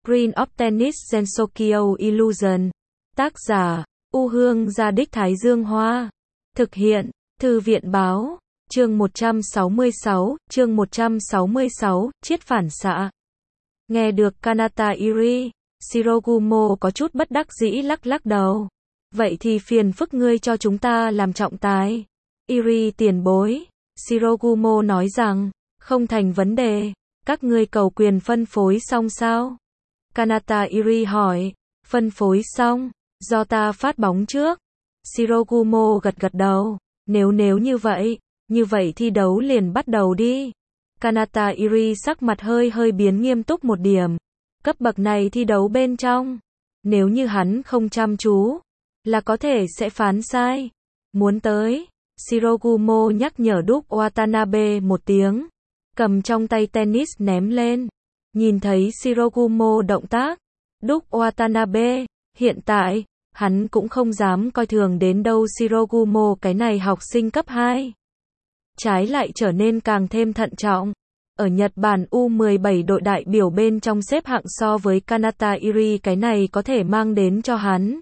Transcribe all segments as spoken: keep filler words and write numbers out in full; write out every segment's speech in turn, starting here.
Green of Tennis Gensokyo Illusion. Tác giả, U Hương Gia Đích Thái Dương Hoa. Thực hiện, Thư viện Báo. Chương một trăm sáu mươi sáu, chương một trăm sáu mươi sáu, chiết phản xạ. Nghe được Kanata Iri, Shirogumo có chút bất đắc dĩ lắc lắc đầu. Vậy thì phiền phức ngươi cho chúng ta làm trọng tài. Iri tiền bối. Shirogumo nói rằng, không thành vấn đề. Các ngươi cầu quyền phân phối xong sao? Kanata Iri hỏi, phân phối xong, do ta phát bóng trước. Shirogumo gật gật đầu, nếu nếu như vậy, như vậy thi đấu liền bắt đầu đi. Kanata Iri sắc mặt hơi hơi biến nghiêm túc một điểm. Cấp bậc này thi đấu bên trong, nếu như hắn không chăm chú, là có thể sẽ phán sai. Muốn tới, Shirogumo nhắc nhở Duke Watanabe một tiếng, cầm trong tay tennis ném lên. Nhìn thấy Shirogumo động tác, Duke Watanabe, hiện tại, hắn cũng không dám coi thường đến đâu Shirogumo cái này học sinh cấp hai. Trái lại trở nên càng thêm thận trọng. Ở Nhật Bản U mười bảy đội đại biểu bên trong xếp hạng so với Kanata Iri cái này có thể mang đến cho hắn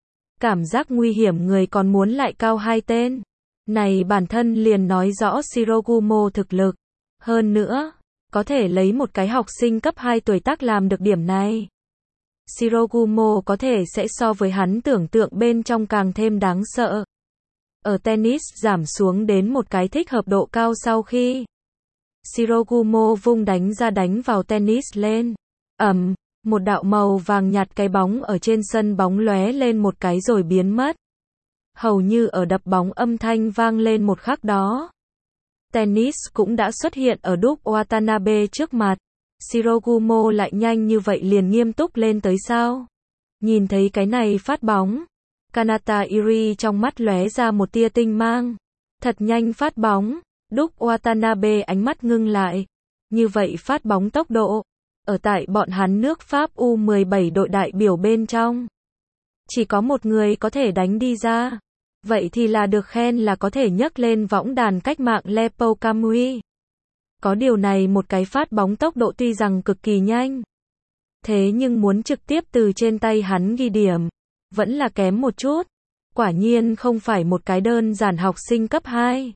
cảm giác nguy hiểm người còn muốn lại cao hai tên. Này bản thân liền nói rõ Shirogumo thực lực. Hơn nữa, có thể lấy một cái học sinh cấp hai tuổi tác làm được điểm này. Shirogumo có thể sẽ so với hắn tưởng tượng bên trong càng thêm đáng sợ. Ở tennis giảm xuống đến một cái thích hợp độ cao sau khi Shirogumo vung đánh ra đánh vào tennis lên. Ầm, một đạo màu vàng nhạt cái bóng ở trên sân bóng lóe lên một cái rồi biến mất. Hầu như ở đập bóng âm thanh vang lên một khắc đó, tennis cũng đã xuất hiện ở Duke Watanabe trước mặt. Shirogumo lại nhanh như vậy liền nghiêm túc lên tới sao? Nhìn thấy cái này phát bóng, Kanata Iri trong mắt lóe ra một tia tinh mang. Thật nhanh phát bóng, Duke Watanabe ánh mắt ngưng lại. Như vậy phát bóng tốc độ, ở tại bọn hắn nước Pháp U mười bảy đội đại biểu bên trong, chỉ có một người có thể đánh đi ra. Vậy thì là được khen là có thể nhấc lên võng đàn cách mạng Lepo Kamui. Có điều này một cái phát bóng tốc độ tuy rằng cực kỳ nhanh, thế nhưng muốn trực tiếp từ trên tay hắn ghi điểm, vẫn là kém một chút. Quả nhiên không phải một cái đơn giản học sinh cấp hai.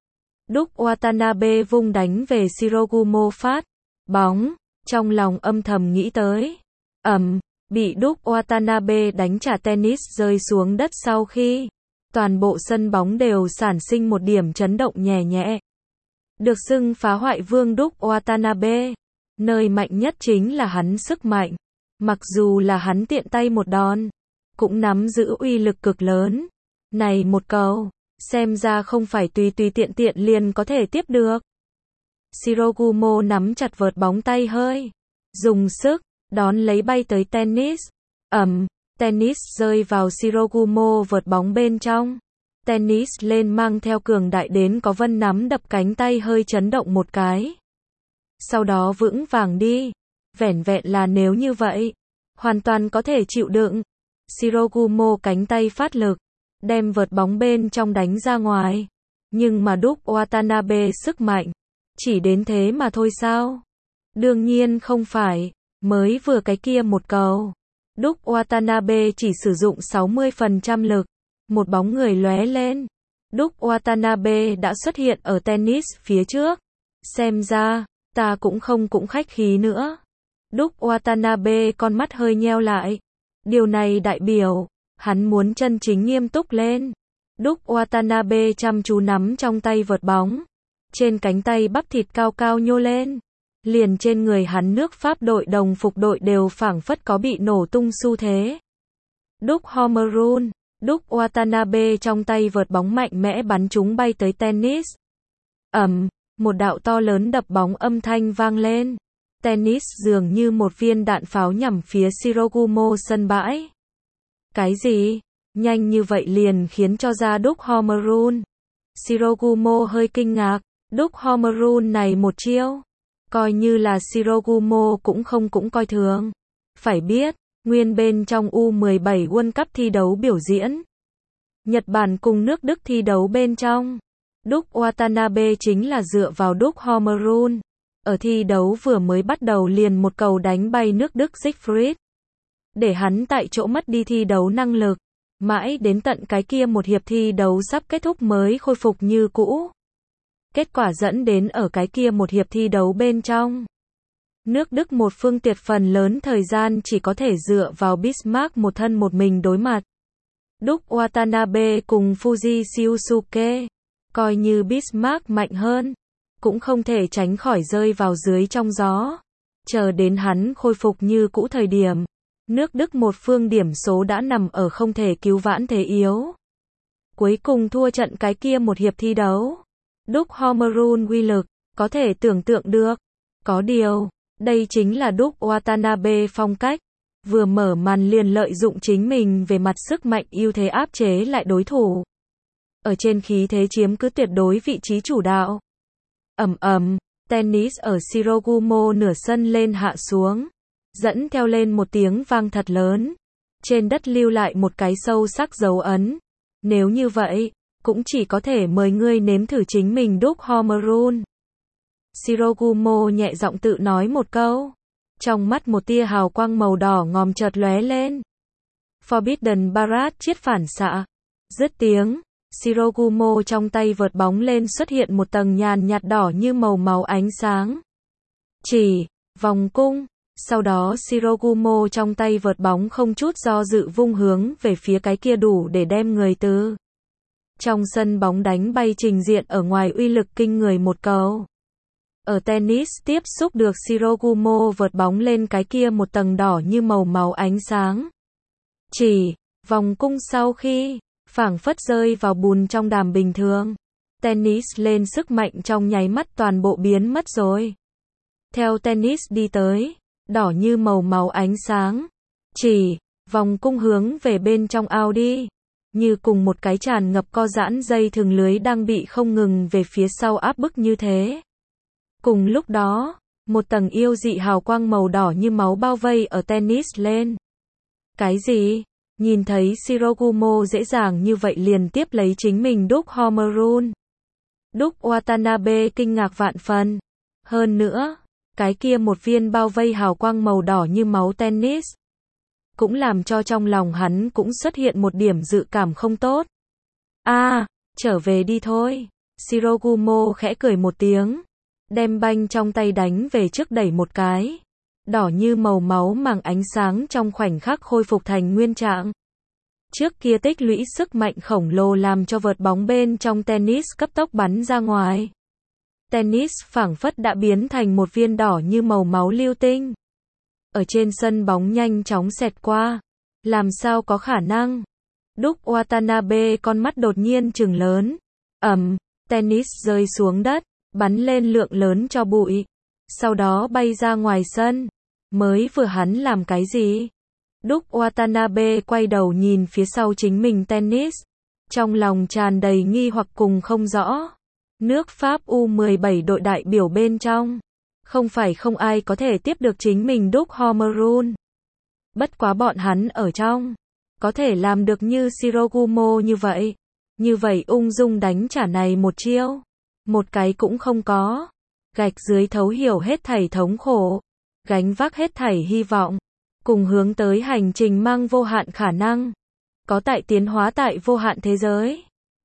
Duke Watanabe vung đánh về Shirogumo phát bóng, trong lòng âm thầm nghĩ tới. Ầm, bị Duke Watanabe đánh trả tennis rơi xuống đất sau khi toàn bộ sân bóng đều sản sinh một điểm chấn động nhẹ nhẹ. Được xưng phá hoại vương Duke Watanabe, nơi mạnh nhất chính là hắn sức mạnh. Mặc dù là hắn tiện tay một đòn, cũng nắm giữ uy lực cực lớn. Này một cầu, xem ra không phải tùy tùy tiện tiện liền có thể tiếp được. Shirogumo nắm chặt vợt bóng tay hơi, dùng sức, đón lấy bay tới tennis. Ầm, tennis rơi vào Shirogumo vợt bóng bên trong. Tennis lên mang theo cường đại đến có vân nắm đập cánh tay hơi chấn động một cái. Sau đó vững vàng đi. Vẻn vẹn là nếu như vậy, hoàn toàn có thể chịu đựng. Shirogumo cánh tay phát lực, đem vợt bóng bên trong đánh ra ngoài. Nhưng mà Duke Watanabe sức mạnh, chỉ đến thế mà thôi sao? Đương nhiên không phải, mới vừa cái kia một cầu. Duke Watanabe chỉ sử dụng sáu mươi phần trăm lực. Một bóng người lóe lên. Duke Watanabe đã xuất hiện ở tennis phía trước. Xem ra, ta cũng không cũng khách khí nữa. Duke Watanabe con mắt hơi nheo lại. Điều này đại biểu, hắn muốn chân chính nghiêm túc lên. Duke Watanabe chăm chú nắm trong tay vợt bóng. Trên cánh tay bắp thịt cao cao nhô lên. Liền trên người hắn nước Pháp đội đồng phục đội đều phảng phất có bị nổ tung xu thế. Duke Homerun. Duke Watanabe trong tay vợt bóng mạnh mẽ bắn chúng bay tới tennis. Ầm, một đạo to lớn đập bóng âm thanh vang lên. Tennis dường như một viên đạn pháo nhằm phía Shirogumo sân bãi. Cái gì? Nhanh như vậy liền khiến cho ra Duke Homerun. Shirogumo hơi kinh ngạc. Duke Homerun này một chiêu, coi như là Shirogumo cũng không cũng coi thường. Phải biết, nguyên bên trong U mười bảy World Cup thi đấu biểu diễn, Nhật Bản cùng nước Đức thi đấu bên trong, Duke Watanabe chính là dựa vào Duke Homerun. ở thi đấu vừa mới bắt đầu liền một cầu đánh bay nước Đức Siegfried, để hắn tại chỗ mất đi thi đấu năng lực, mãi đến tận cái kia một hiệp thi đấu sắp kết thúc mới khôi phục như cũ. Kết quả dẫn đến ở cái kia một hiệp thi đấu bên trong, nước Đức một phương tiệt phần lớn thời gian chỉ có thể dựa vào Bismarck một thân một mình đối mặt. Đúc Watanabe cùng Fuji Shiosuke, coi như Bismarck mạnh hơn, cũng không thể tránh khỏi rơi vào dưới trong gió. Chờ đến hắn khôi phục như cũ thời điểm, nước Đức một phương điểm số đã nằm ở không thể cứu vãn thế yếu. Cuối cùng thua trận cái kia một hiệp thi đấu. Đúc Homerun uy lực, có thể tưởng tượng được. Có điều, đây chính là Đúc Watanabe phong cách. Vừa mở màn liền lợi dụng chính mình về mặt sức mạnh ưu thế áp chế lại đối thủ. Ở trên khí thế chiếm cứ tuyệt đối vị trí chủ đạo. Ầm ầm, tennis ở Shirogumo nửa sân lên hạ xuống, dẫn theo lên một tiếng vang thật lớn. Trên đất lưu lại một cái sâu sắc dấu ấn. Nếu như vậy, cũng chỉ có thể mời ngươi nếm thử chính mình Đúc Homerun. Shirogumo nhẹ giọng tự nói một câu. Trong mắt một tia hào quang màu đỏ ngòm chợt lóe lên. Forbidden Barrage chiết phản xạ. Dứt tiếng, Shirogumo trong tay vợt bóng lên xuất hiện một tầng nhàn nhạt đỏ như màu máu ánh sáng. Chỉ, vòng cung. Sau đó Shirogumo trong tay vợt bóng không chút do dự vung hướng về phía cái kia đủ để đem người từ trong sân bóng đánh bay trình diện ở ngoài uy lực kinh người một cầu. Ở tennis tiếp xúc được Shirogumo vợt bóng lên cái kia một tầng đỏ như màu máu ánh sáng. Chỉ, vòng cung sau khi, phảng phất rơi vào bùn trong đàm bình thường. Tennis lên sức mạnh trong nháy mắt toàn bộ biến mất rồi. Theo tennis đi tới, đỏ như màu máu ánh sáng. Chỉ, vòng cung hướng về bên trong ao đi. Như cùng một cái tràn ngập co giãn dây thừng lưới đang bị không ngừng về phía sau áp bức như thế. Cùng lúc đó, một tầng yêu dị hào quang màu đỏ như máu bao vây ở tennis lên. Cái gì? Nhìn thấy Shirogumo dễ dàng như vậy liền tiếp lấy chính mình Đúc Homerun. Đúc Watanabe kinh ngạc vạn phần. Hơn nữa, cái kia một viên bao vây hào quang màu đỏ như máu tennis, cũng làm cho trong lòng hắn cũng xuất hiện một điểm dự cảm không tốt. A, à, trở về đi thôi. Shirogumo khẽ cười một tiếng, đem banh trong tay đánh về trước đẩy một cái. Đỏ như màu máu màng ánh sáng trong khoảnh khắc khôi phục thành nguyên trạng. Trước kia tích lũy sức mạnh khổng lồ làm cho vợt bóng bên trong tennis cấp tốc bắn ra ngoài. Tennis phảng phất đã biến thành một viên đỏ như màu máu lưu tinh. Ở trên sân bóng nhanh chóng xẹt qua. Làm sao có khả năng? Đúc Watanabe con mắt đột nhiên trừng lớn. Ầm, tennis rơi xuống đất, bắn lên lượng lớn cho bụi. Sau đó bay ra ngoài sân. Mới vừa hắn làm cái gì? Đúc Watanabe quay đầu nhìn phía sau chính mình tennis. Trong lòng tràn đầy nghi hoặc cùng không rõ. Nước Pháp U mười bảy đội đại biểu bên trong. Không phải không ai có thể tiếp được chính mình Đúc Homerun. Bất quá bọn hắn ở trong. Có thể làm được như Shirogumo như vậy. Như vậy ung dung đánh trả này một chiêu. Một cái cũng không có. Gạch dưới thấu hiểu hết thảy thống khổ. Gánh vác hết thảy hy vọng. Cùng hướng tới hành trình mang vô hạn khả năng. Có tại tiến hóa tại vô hạn thế giới.